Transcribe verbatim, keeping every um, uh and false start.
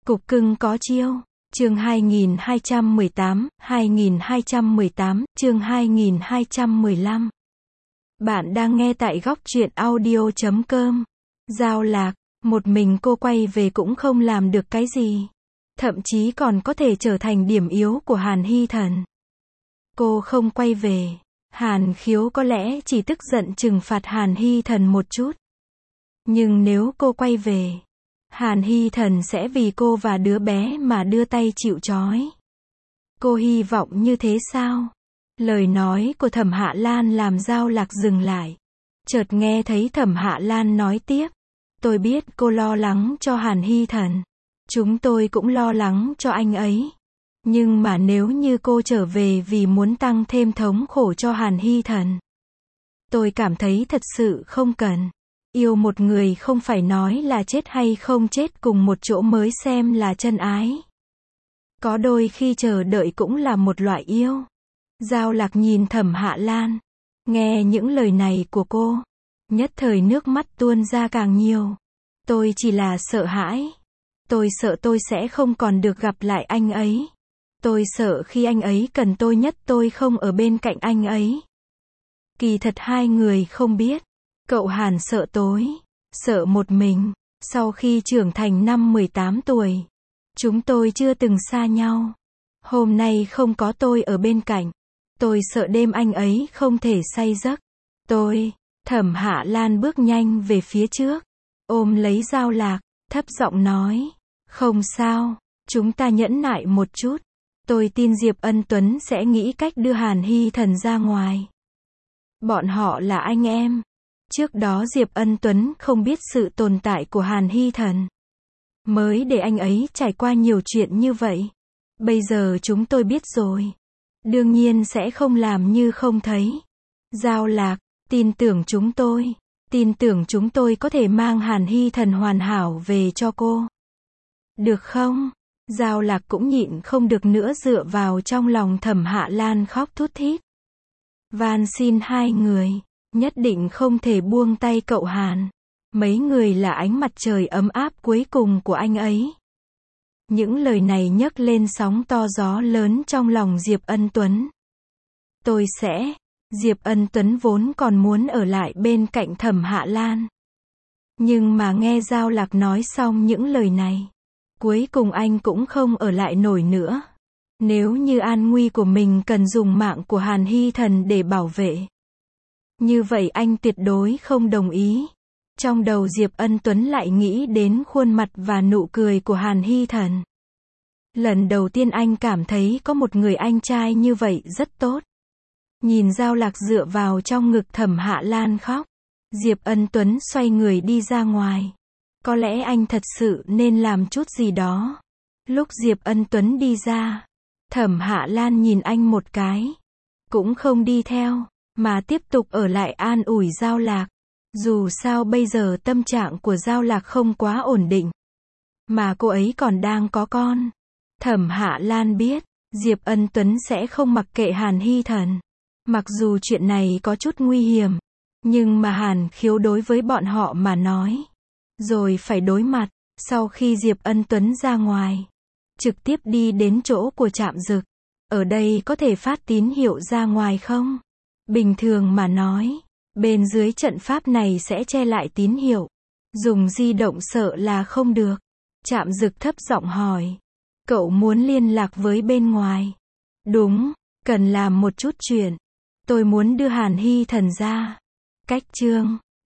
Cục cưng có chiêu. Chương hai nghìn hai trăm mười tám, hai nghìn hai trăm mười tám, chương hai nghìn hai trăm mười lăm. Bạn đang nghe tại góc truyện audio chấm com. Giao Lạc, một mình cô quay về cũng không làm được cái gì. Thậm chí còn có thể trở thành điểm yếu của Hàn Hy Thần. Cô không quay về, Hàn Khiếu có lẽ chỉ tức giận trừng phạt Hàn Hy Thần một chút. Nhưng nếu cô quay về, Hàn Hy Thần sẽ vì cô và đứa bé mà đưa tay chịu trói. Cô hy vọng như thế sao? Lời nói của Thẩm Hạ Lan làm Giao Lạc dừng lại. Chợt nghe thấy Thẩm Hạ Lan nói tiếp. Tôi biết cô lo lắng cho Hàn Hy Thần. Chúng tôi cũng lo lắng cho anh ấy. Nhưng mà nếu như cô trở về vì muốn tăng thêm thống khổ cho Hàn Hy Thần, tôi cảm thấy thật sự không cần. Yêu một người không phải nói là chết hay không chết cùng một chỗ mới xem là chân ái. Có đôi khi chờ đợi cũng là một loại yêu. Giao Lạc nhìn Thẩm Hạ Lan. Nghe những lời này của cô, nhất thời nước mắt tuôn ra càng nhiều. Tôi chỉ là sợ hãi. Tôi sợ tôi sẽ không còn được gặp lại anh ấy. Tôi sợ khi anh ấy cần tôi nhất tôi không ở bên cạnh anh ấy. Kỳ thật hai người không biết. Cậu Hàn sợ tối, sợ một mình. Sau khi trưởng thành năm mười tám tuổi, chúng tôi chưa từng xa nhau. Hôm nay không có tôi ở bên cạnh. Tôi sợ đêm anh ấy không thể say giấc. Tôi, Thẩm Hạ Lan bước nhanh về phía trước, ôm lấy Giao Lạc, thấp giọng nói. Không sao, chúng ta nhẫn nại một chút. Tôi tin Diệp Ân Tuấn sẽ nghĩ cách đưa Hàn Hy Thần ra ngoài. Bọn họ là anh em. Trước đó Diệp Ân Tuấn không biết sự tồn tại của Hàn Hy Thần, mới để anh ấy trải qua nhiều chuyện như vậy. Bây giờ chúng tôi biết rồi. Đương nhiên sẽ không làm như không thấy. Giao Lạc, tin tưởng chúng tôi. Tin tưởng chúng tôi có thể mang Hàn Hy Thần hoàn hảo về cho cô. Được không? Giao Lạc cũng nhịn không được nữa dựa vào trong lòng Thẩm Hạ Lan khóc thút thít. Van xin hai người, nhất định không thể buông tay cậu Hàn. Mấy người là ánh mặt trời ấm áp cuối cùng của anh ấy. Những lời này nhấc lên sóng to gió lớn trong lòng Diệp Ân Tuấn. Tôi sẽ, Diệp Ân Tuấn vốn còn muốn ở lại bên cạnh Thẩm Hạ Lan. Nhưng mà nghe Giao Lạc nói xong những lời này, cuối cùng anh cũng không ở lại nổi nữa. Nếu như an nguy của mình cần dùng mạng của Hàn Hy Thần để bảo vệ, như vậy anh tuyệt đối không đồng ý. Trong đầu Diệp Ân Tuấn lại nghĩ đến khuôn mặt và nụ cười của Hàn Hy Thần. Lần đầu tiên anh cảm thấy có một người anh trai như vậy rất tốt. Nhìn Giao Lạc dựa vào trong ngực Thẩm Hạ Lan khóc, Diệp Ân Tuấn xoay người đi ra ngoài. Có lẽ anh thật sự nên làm chút gì đó. Lúc Diệp Ân Tuấn đi ra, Thẩm Hạ Lan nhìn anh một cái, cũng không đi theo, mà tiếp tục ở lại an ủi Giao Lạc. Dù sao bây giờ tâm trạng của Giao Lạc không quá ổn định, mà cô ấy còn đang có con. Thẩm Hạ Lan biết, Diệp Ân Tuấn sẽ không mặc kệ Hàn Hy Thần. Mặc dù chuyện này có chút nguy hiểm, nhưng mà Hàn Khiếu đối với bọn họ mà nói, rồi phải đối mặt. Sau khi Diệp Ân Tuấn ra ngoài, trực tiếp đi đến chỗ của Trạm Dực. Ở đây có thể phát tín hiệu ra ngoài không? Bình thường mà nói, bên dưới trận pháp này sẽ che lại tín hiệu. Dùng di động sợ là không được. Trạm Dực thấp giọng hỏi. Cậu muốn liên lạc với bên ngoài? Đúng, cần làm một chút chuyện. Tôi muốn đưa Hàn Hy Thần ra. Cách chương